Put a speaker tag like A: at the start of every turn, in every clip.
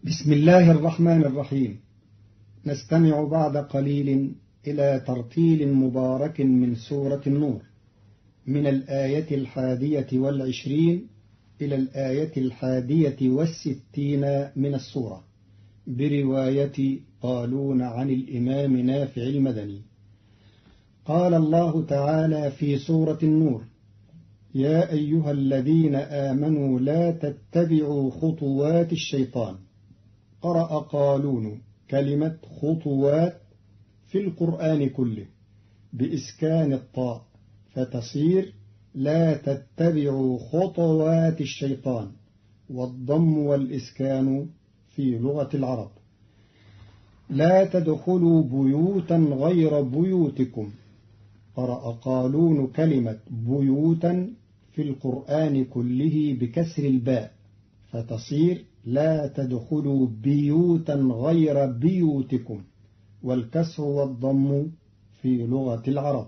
A: بسم الله الرحمن الرحيم. نستمع بعد قليل إلى ترتيل مبارك من سورة النور، من الآية 21 إلى الآية 61 من السورة، برواية قالون عن الإمام نافع المدني. قال الله تعالى في سورة النور: يا أيها الذين آمنوا لا تتبعوا خطوات الشيطان. قرأ قالون كلمة خطوات في القرآن كله بإسكان الطاء، فتصير لا تتبعوا خطوات الشيطان، والضم والإسكان في لغة العرب. لا تدخلوا بيوتا غير بيوتكم. قرأ قالون كلمة بيوتا في القرآن كله بكسر الباء، فتصير لا تدخلوا بيوتا غير بيوتكم، والكسر والضم في لغة العرب.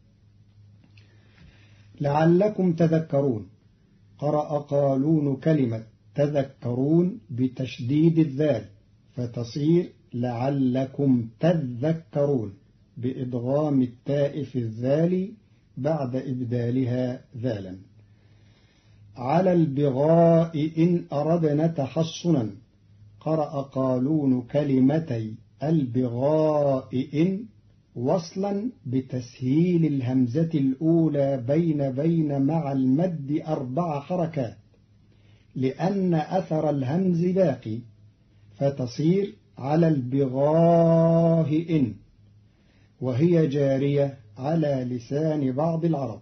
A: لعلكم تذكرون. قرأ قالون كلمة تذكرون بتشديد الذال، فتصير لعلكم تذكرون بإدغام التاء في الذال بعد إبدالها ذالا. على البغاء إن أردنا تحصنا. قرأ قالون كلمتي البغاء إن وصلا بتسهيل الهمزة الأولى بين مع المد 4 حركات، لأن أثر الهمز باقي، فتصير على البغاء إن، وهي جارية على لسان بعض العرب.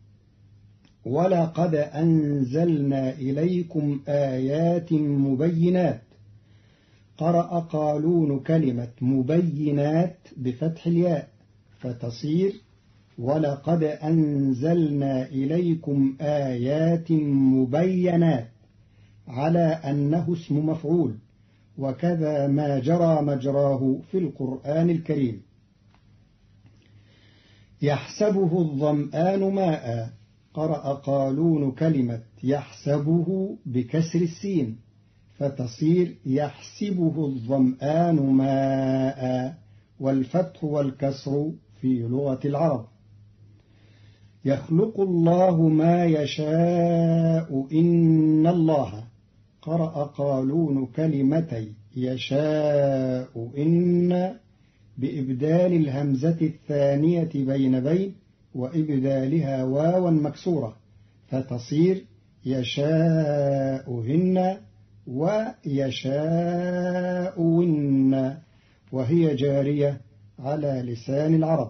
A: ولقد أنزلنا إليكم آيات مبينات. قرأ قالون كلمة مبينات بفتح الياء، فتصير ولقد أنزلنا إليكم آيات مبينات، على أنه اسم مفعول، وكذا ما جرى مجراه في القرآن الكريم. يحسبه الظمآن ماء. قرأ قالون كلمة يحسبه بكسر السين، فتصير يحسبه الظمآن ماء، والفتح والكسر في لغة العرب. يخلق الله ما يشاء إن الله. قرأ قالون كلمتي يشاء إن بإبدال الهمزة الثانية بين وإبدالها واوا مكسورة، فتصير يشاءهن ويشاءون، وهي جارية على لسان العرب.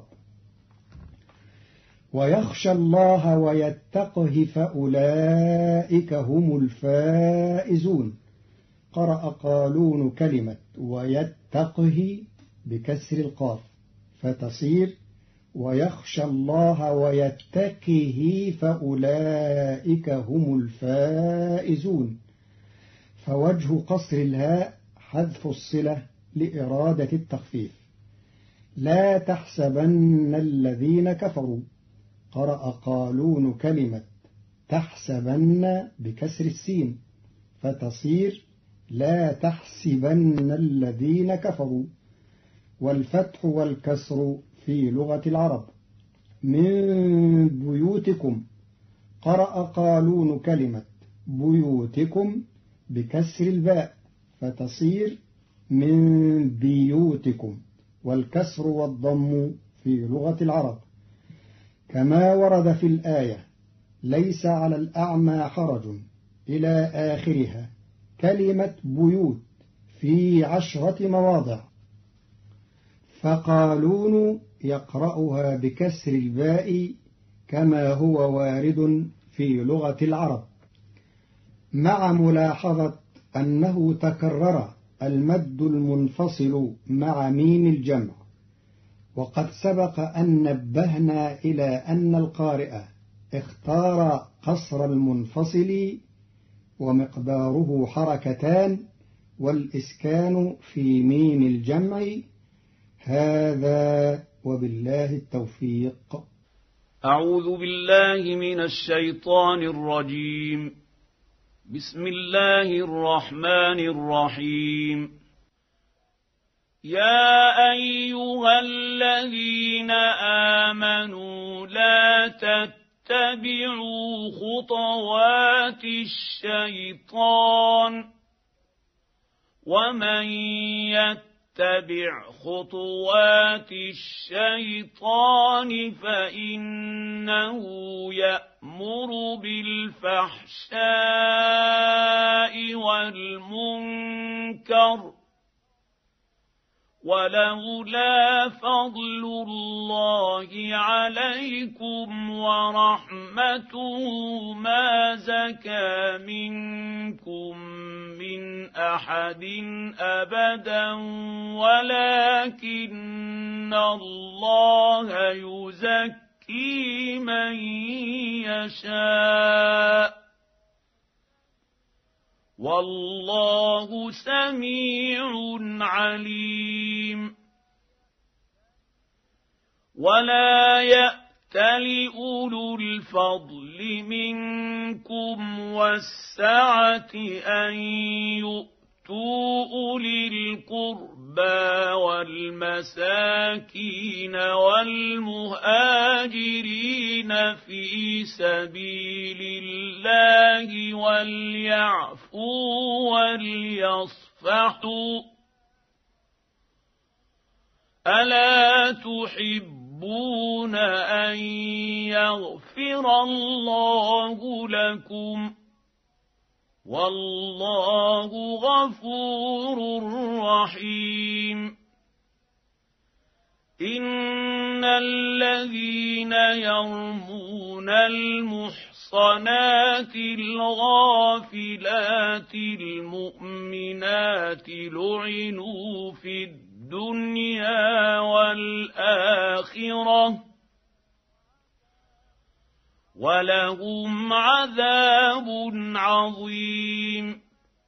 A: ويخشى الله ويتقه فأولئك هم الفائزون. قرأ قالون كلمة ويتقه بكسر القاف، فتصير ويخشى الله ويتقه فأولئك هم الفائزون، فوجه قصر الهاء حذف الصلة لإرادة التخفيف. لا تحسبن الذين كفروا. قرأ قالون كلمة تحسبن بكسر السين، فتصير لا تحسبن الذين كفروا، والفتح والكسر في لغة العرب. من بيوتكم. قرأ قالون كلمة بيوتكم بكسر الباء، فتصير من بيوتكم، والكسر والضم في لغة العرب. كما ورد في الآية: ليس على الأعمى حرج إلى آخرها. كلمة بيوت في 10 مواضع، فقالون يقرأها بكسر الباء كما هو وارد في لغة العرب، مع ملاحظة أنه تكرر المد المنفصل مع ميم الجمع. وقد سبق أن نبهنا إلى أن القارئ اختار قصر المنفصل ومقداره 2 حركات، والإسكان في ميم الجمع. هذا وبالله التوفيق.
B: أعوذ بالله من الشيطان الرجيم. بسم الله الرحمن الرحيم. يا أيها الذين آمنوا لا تتبعوا خطوات الشيطان ومن يتبع خطوات الشيطان فإنه يأمر بالفحشاء والمنكر ولولا فضل الله عليكم ورحمته ما زكى منكم من أحد أبدا ولكن الله يزكي من يشاء والله سميع عليم. ولا يأتل أولو الفضل منكم والسعة أن يؤتوا أولي القربى والمساكين والمهاجرين في سبيل الله وليعفوا وليصفحوا ألا تحبون أن يغفر الله لكم والله غفور رحيم. إن الذين يرمون المحصنات الغافلات المؤمنات لعنوا في الدنيا والآخرة ولهم عذاب عظيم.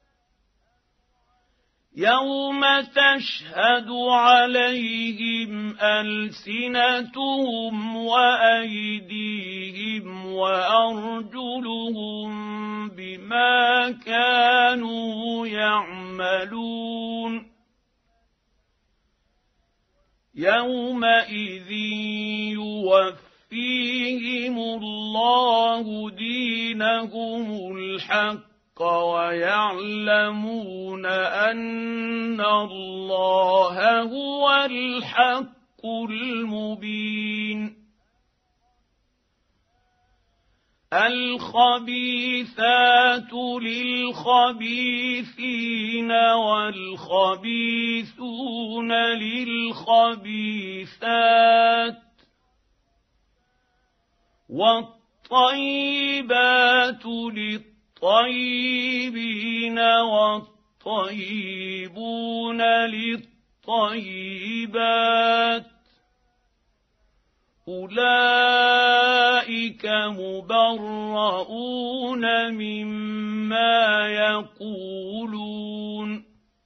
B: يوم تشهد عليهم ألسنتهم وأيديهم وأرجلهم بما كانوا يعملون. يومئذ يوفيهم الله دينهم الحق ويعلمون أن الله هو الحق المبين. الخبيثات للخبيثين والخبيثون للخبيثات والطيبات للطيبين والطيبون للطيبات أولئك مبرؤون مما يقولون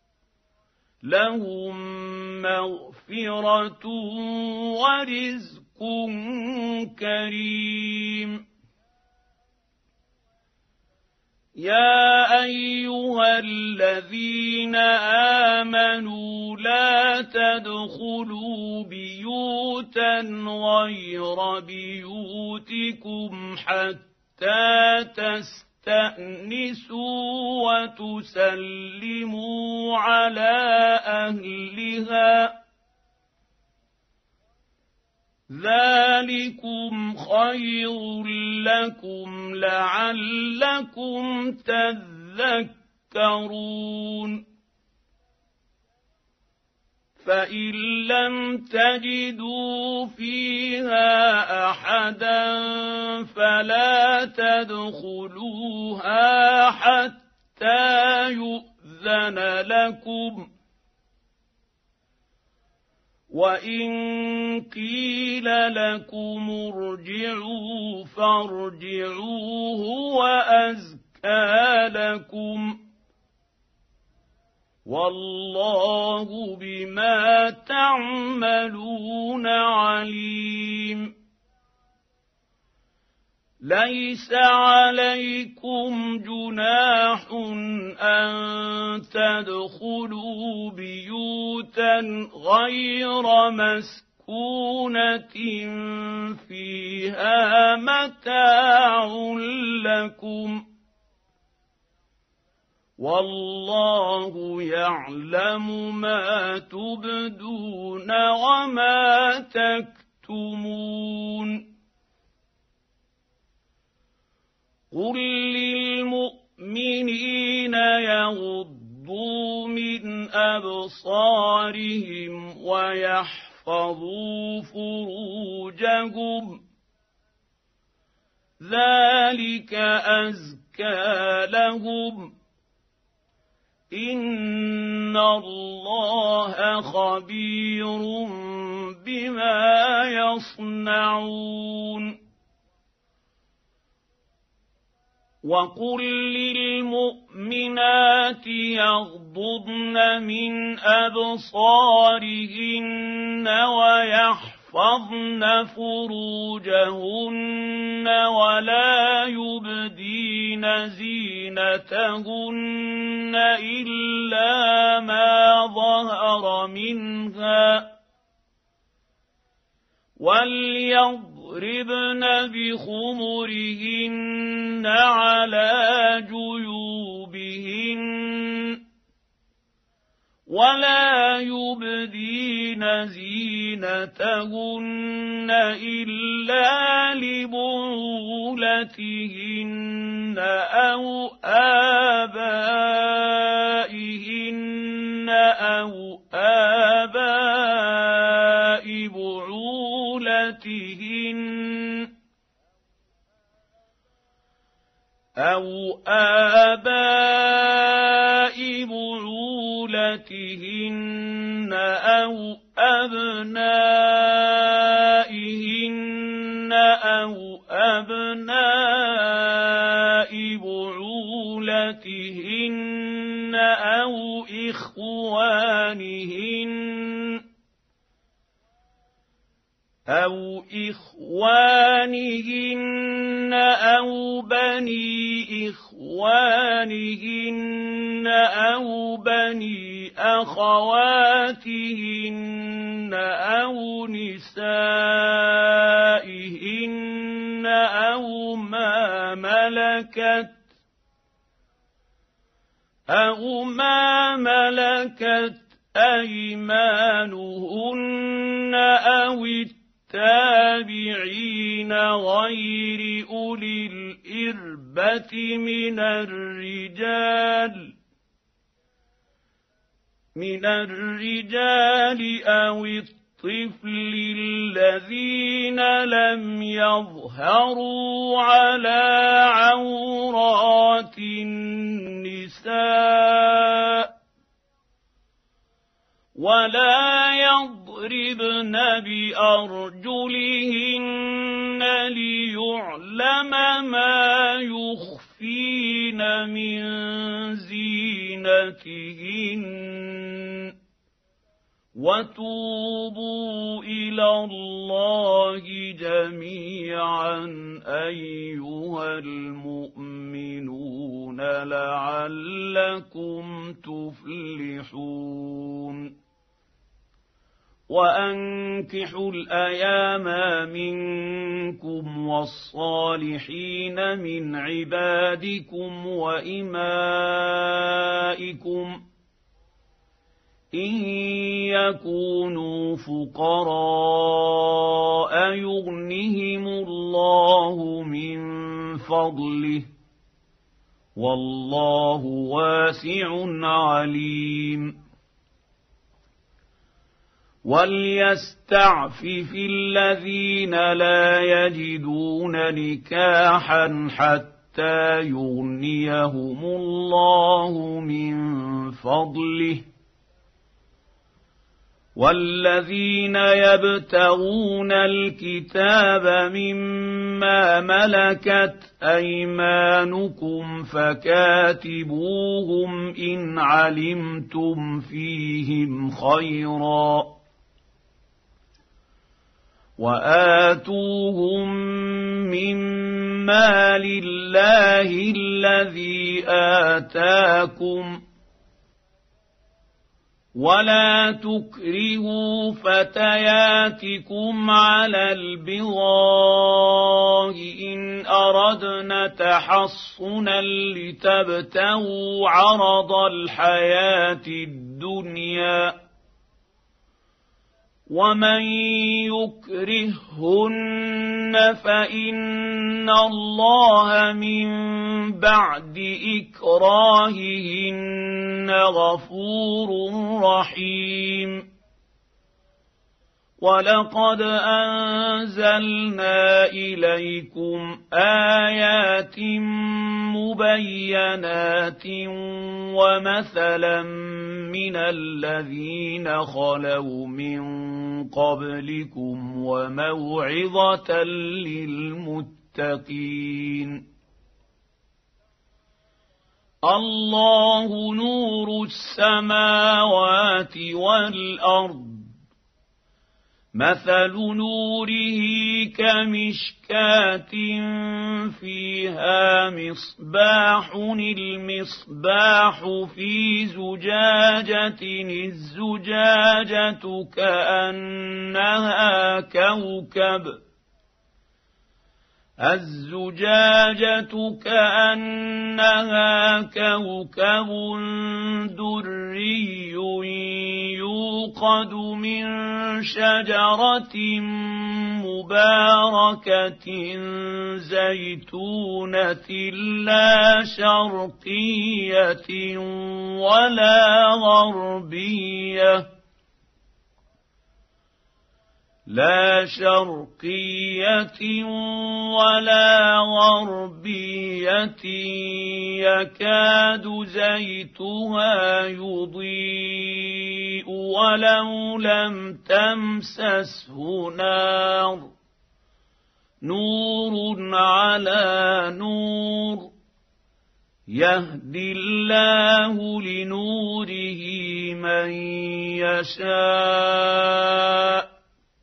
B: لهم مغفرة ورزق كريم. يا أيها الذين آمنوا لا تدخلوا بيوتا غير بيوتكم حتى تستأنسوا وتسلموا على أهلها ذلكم خير لكم لعلكم تذكرون. فإن لم تجدوا فيها أحدا فلا تدخلوها حتى يؤذن لكم وإن قيل لكم ارجعوا فارجعوا هو أزكى لكم والله بما تعملون عليم. ليس عليكم جناح أن تدخلوا بيوتا غير مسكونة فيها متاع لكم والله يعلم ما تبدون وما تكتمون قل للمؤمنين يغضوا من أبصارهم ويحفظوا فروجهم ذلك أزكى لهم إن الله خبير بما يصنعون وقل للمؤمنات يغضضن من أبصارهن ويحفظن فروجهن ولا يبدين زينتهن إلا ما ظهر منها وليضربن بخمرهن على جيوبهن ولا يبدين زينتهن إلا لبعولتهن أو آبائهن أو آباء بعولتهن أو آباء بعولتهن أو أبنائهن أو أبناء بعولتهن أو إخوانهن أو بني إخوانهن أو بني أخواتهن أو نسائهن أو ما ملكت أيمانهن أو التابعين غير أولي الإربة من الرجال أو الطفل الذين لم يظهروا على عورات النساء ولا يضربن بأرجلهن ليعلم ما يخفين من زينتهن وتوبوا إلى الله جميعا أيها المؤمنون لعلكم تفلحون وأنكحوا الأيام منكم والصالحين من عبادكم وإمائكم إن يكونوا فقراء يغنهم الله من فضله والله واسع عليم وليستعفف الذين لا يجدون نكاحا حتى يغنيهم الله من فضله والذين يبتغون الكتاب مما ملكت أيمانكم فكاتبوهم إن علمتم فيهم خيرا وآتوهم من مال الله الذي آتاكم ولا تكرهوا فتياتكم على البغاء إن أردنا تحصنا لتبتغوا عرض الحياة الدنيا ومن يكرههن فإن الله من بعد إكراههن غفور رحيم ولقد أنزلنا إليكم آيات مبينات ومثلا من الذين خلوا من قبلكم وموعظة للمتقين الله نور السماوات والأرض مثل نوره كمشكاة فيها مصباح المصباح في زجاجة الزجاجة كأنها كوكب دري يوقد من شجرة مباركة زيتونة لا شرقية ولا غربية يكاد زيتها يضيء ولو لم تمسسه نار نور على نور يهدي الله لنوره من يشاء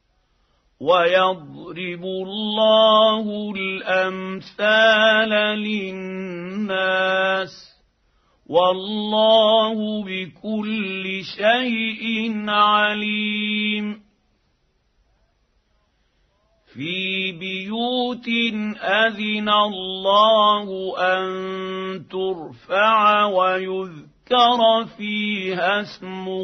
B: ويضرب الله الأمثال للناس والله بكل شيء عليم في بيوت أذن الله أن ترفع ويذكر فيها اسمه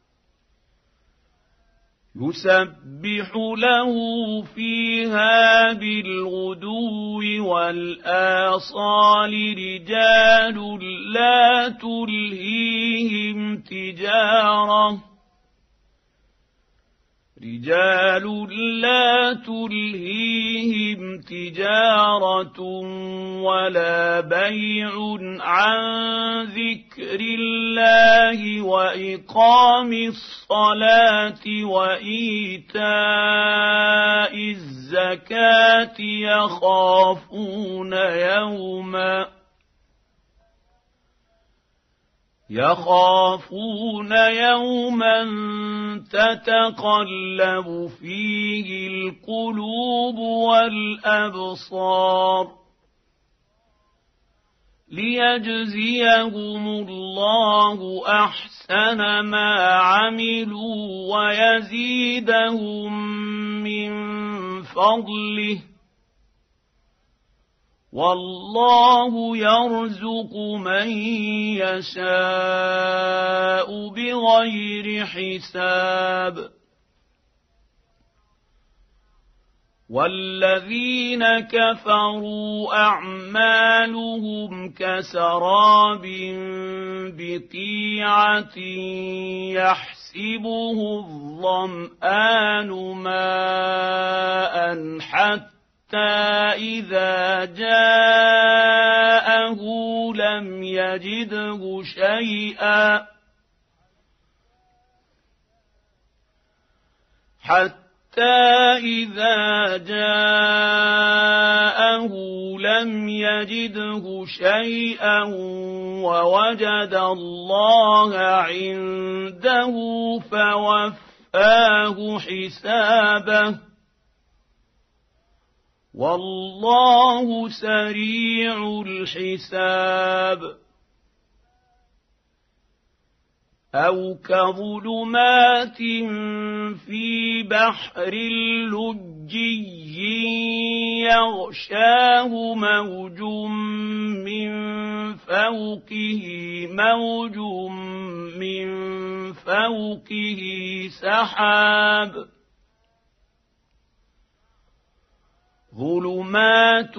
B: يسبح له فيها بالغدو والآصال رجال لا تلهيهم تجارة ولا بيع عن ذكر الله وإقام الصلاة وإيتاء الزكاة يخافون يوما تتقلب فيه القلوب والأبصار ليجزيهم الله أحسن ما عملوا ويزيدهم من فضله والله يرزق من يشاء بغير حساب والذين كفروا أعمالهم كسراب بقيعة يحسبه الظمآن ماء حتى إذا جاءه لم يجده شيئا ووجد الله عنده فوفاه حسابه والله سريع الحساب. أو كظلمات في بحر لجي يغشاه موج من فوقه موج من فوقه سحاب ظلمات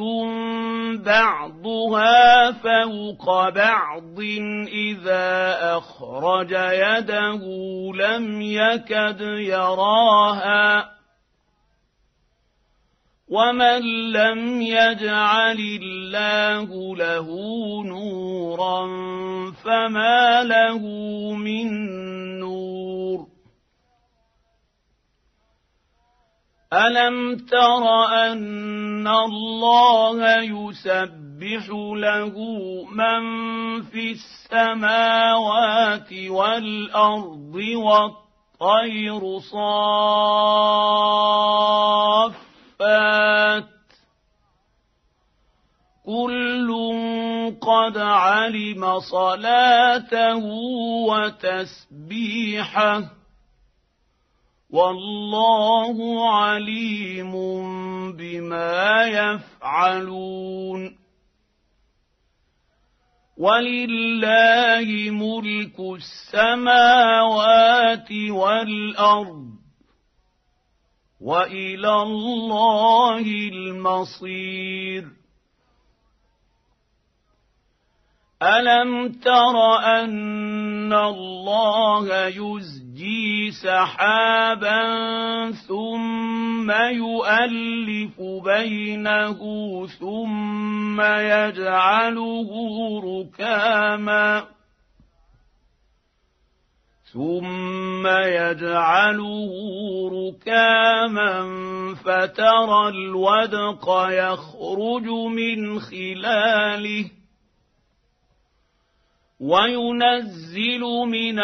B: بعضها فوق بعض إذا أخرج يده لم يكد يراها ومن لم يجعل الله له نورا فما له من نور. ألم تر أن الله يسبح له من في السماوات والأرض والطير صافات كل قد علم صلاته وتسبيحه والله عليم بما يفعلون. ولله ملك السماوات والأرض وإلى الله المصير. ألم تر أن الله يزجي سحابا ثم يؤلف بينه ثم يجعله ركاما فترى الودق يخرج من خلاله وينزل من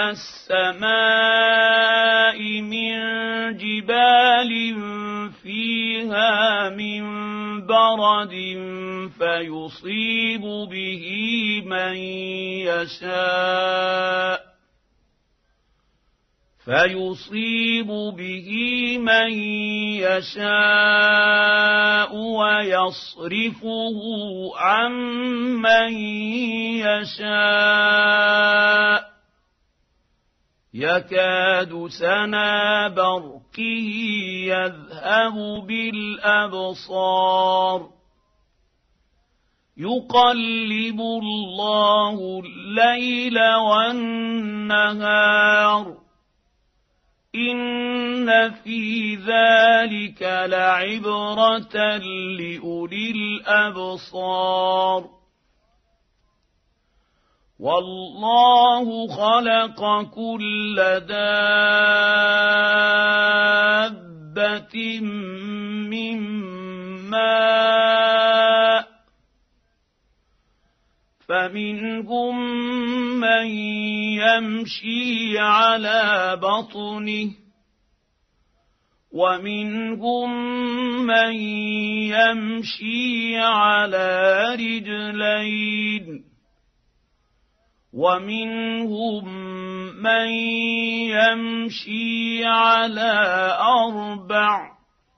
B: السماء من جبال فيها من برد فيصيب به من يشاء ويصرفه عن من يشاء يكاد سنا برقه يذهب بالأبصار يقلب الله الليل والنهار إن في ذلك لعبرة لأولي الأبصار. والله خلق كل دابة من ماء فمنهم من يمشي على بطنه ومنهم من يمشي على رجلين ومنهم من يمشي على أربع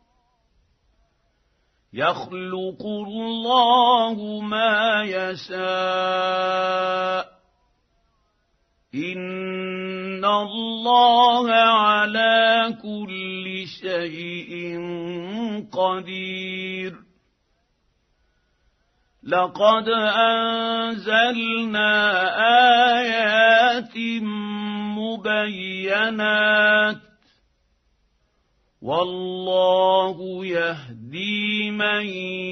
B: يخلق الله ما يشاء إن الله على كل شيء قدير. لقد أنزلنا آيات مبينات والله يهدي من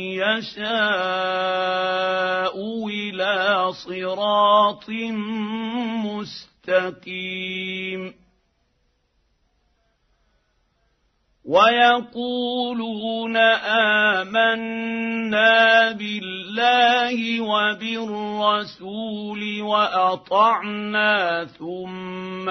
B: يشاء إلى صراط مستقيم. ويقولون آمنا بالله وبالرسول وأطعنا ثم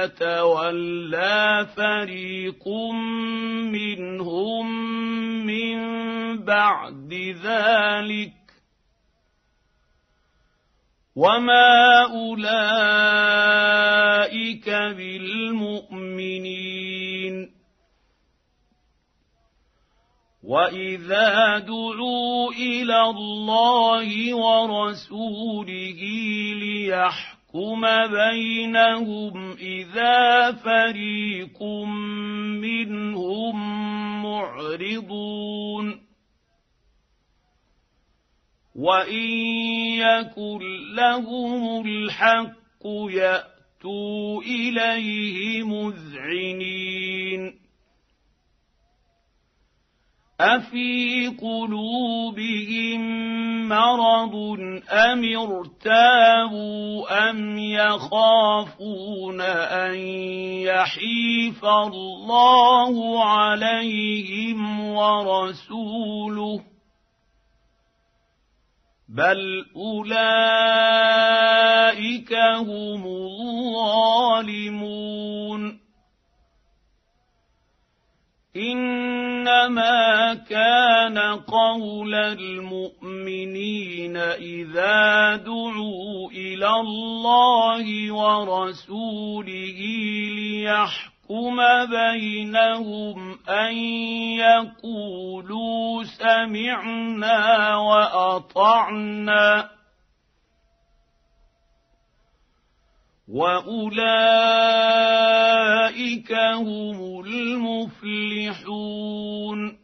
B: يتولى فريق منهم من بعد ذلك وما أولئك بالمؤمنين. وإذا دعوا إلى الله ورسوله ليحكم بينهم إذا فريق منهم معرضون. وإن يكن لهم الحق يأتوا إليه مذعنين. أفي قلوبهم مرض أم ارتابوا أم يخافون أن يحيف الله عليهم ورسوله بل أولئك هم الظالمون. إنما كان قول المؤمنين إذا دعوا إلى الله ورسوله ليحكم بينهم أن يقولوا سمعنا وأطعنا وأولئك هم المفلحون.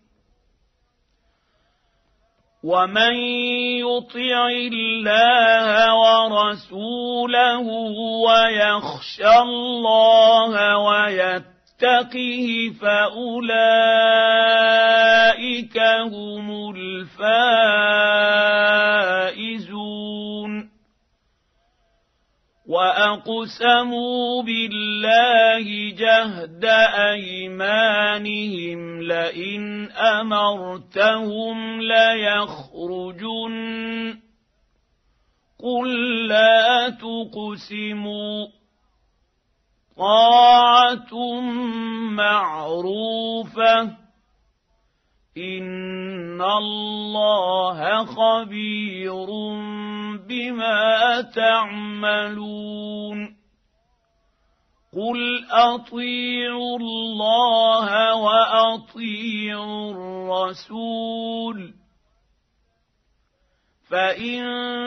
B: ومن يطع الله ورسوله ويخشى الله ويتقه فأولئك هم الفائزون. وأقسموا بالله جهد أيمانهم لئن أمرتهم ليخرجن قل لا تقسموا طاعة معروفة إن الله خبير بما تعملون. قل أطيعوا الله وأطيعوا الرسول فإن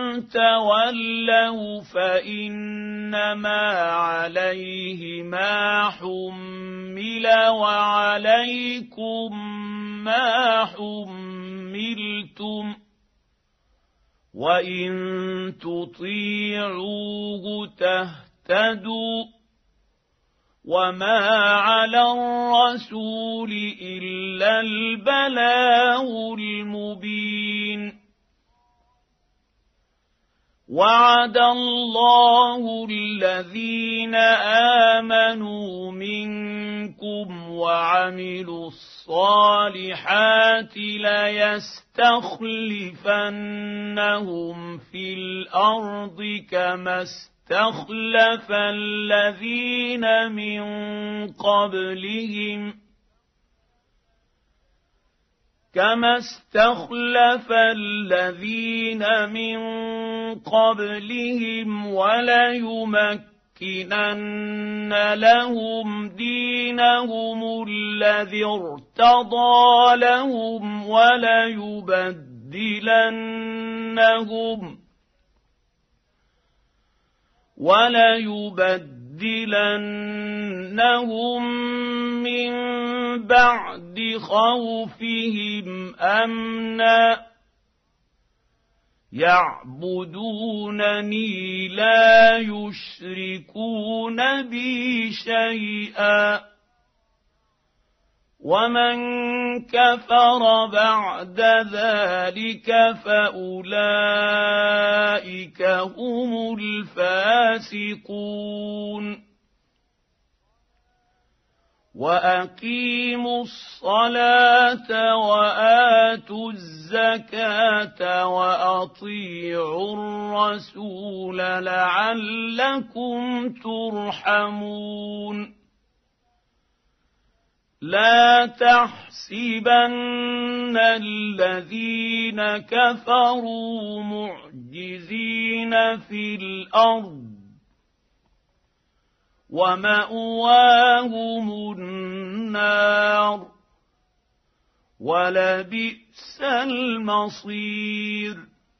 B: تولوا فإنما عليه ما حمل وعليكم ما حملتم وإن تطيعوه تهتدوا وما على الرسول إلا البلاغ المبين. وعد الله الذين آمنوا منكم وعملوا الصالحات ليستخلفنهم في الأرض كما استخلف الذين من قبلهم وليمكنن لهم دينهم الذي ارتضى لهم وليبدلنهم من بعد خوفهم أمنا يعبدونني لا يشركون بي شيئا ومن كفر بعد ذلك فأولئك هم الفاسقون. وأقيموا الصلاة وآتوا الزكاة وأطيعوا الرسول لعلكم ترحمون لا تحسبن الذين كفروا معجزين في الأرض ومأواهم النار ولبئس المصير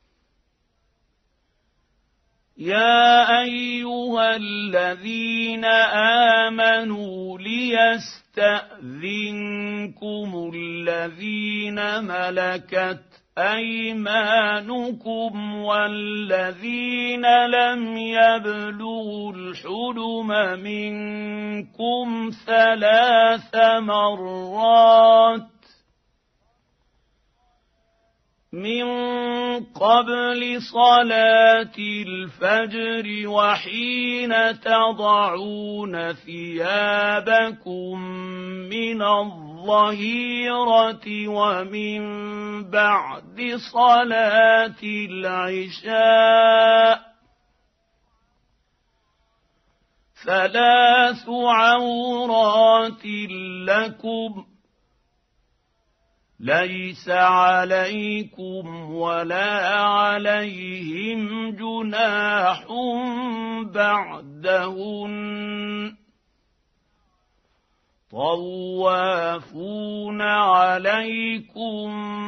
B: يا أيها الذين آمنوا ليستأذنكم الذين ملكت أيمانكم والذين لم يبلغوا الحلم منكم 3 مرات من قبل صلاة الفجر وحين تضعون ثيابكم من الظهيرة ومن بعد صلاة العشاء 3 عورات لكم ليس عليكم ولا عليهم جناح بعدهن طوافون عليكم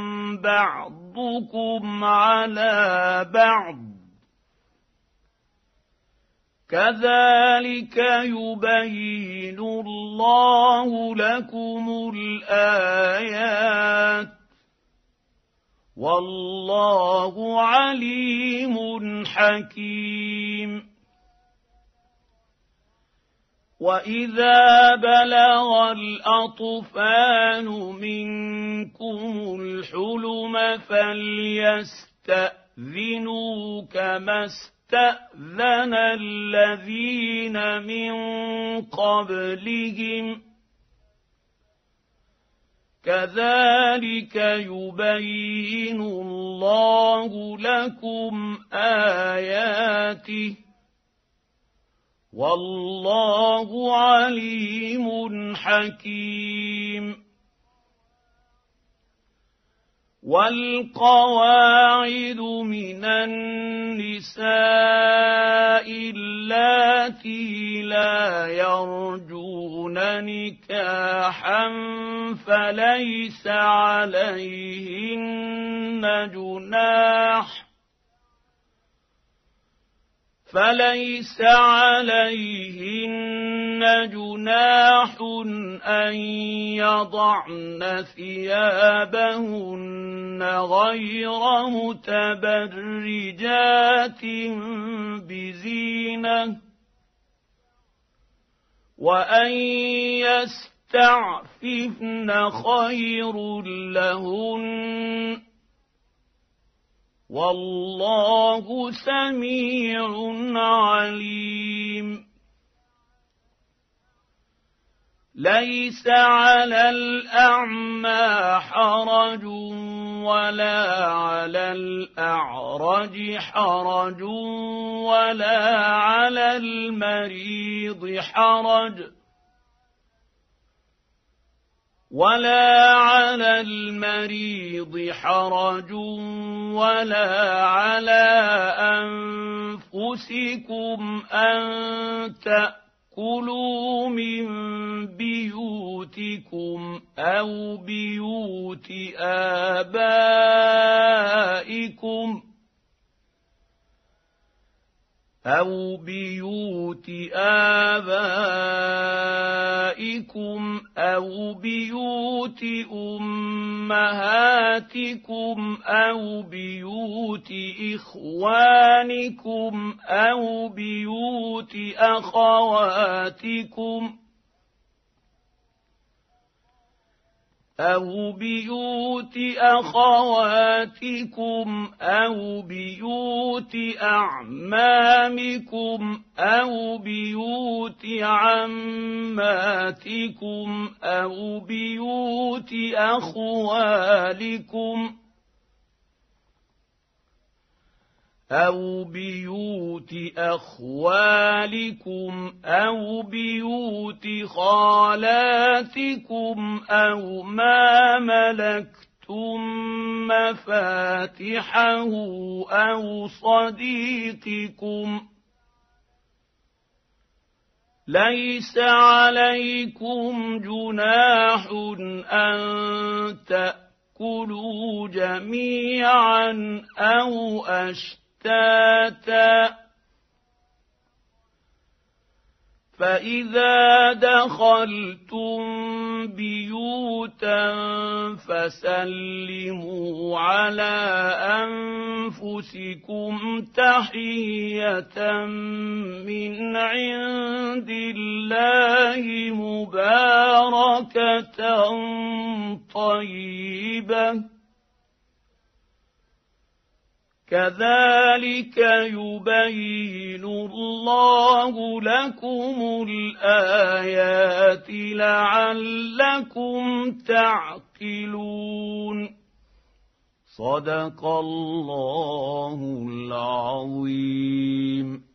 B: بعضكم على بعض كذلك يبين الله لكم الآيات والله عليم حكيم وإذا بلغ الأطفال منكم الحلم فليستأذنوا كما استأذن الذين من قبلهم كذلك يبين الله لكم آياته والله عليم حكيم والقواعد من النساء اللاتي لا يرجون نكاحا فليس عليهن جناح أن يضعن ثيابهن غير متبرجات بزينة وأن يستعففن خير لهن والله سميع عليم ليس على الأعمى حرج ولا على الأعرج حرج ولا على المريض حرج ولا على أنفسكم أن تأكلوا من بيوتكم أو بيوت آبائكم أو بيوت أمهاتكم أو بيوت إخوانكم أو بيوت أخواتكم أو بيوت أخواتكم أو بيوت أعمامكم أو بيوت عماتكم أو بيوت أخوالكم أو بيوت أخوالكم أو بيوت خالاتكم أو ما ملكتم مفاتحه أو صديقكم ليس عليكم جناح أن تأكلوا جميعا أو أشتاتا فإذا دخلتم بيوتا فسلموا على أنفسكم تحية من عند الله مباركة طيبة كذلك يبين الله لكم الآيات لعلكم تعقلون صدق الله العظيم.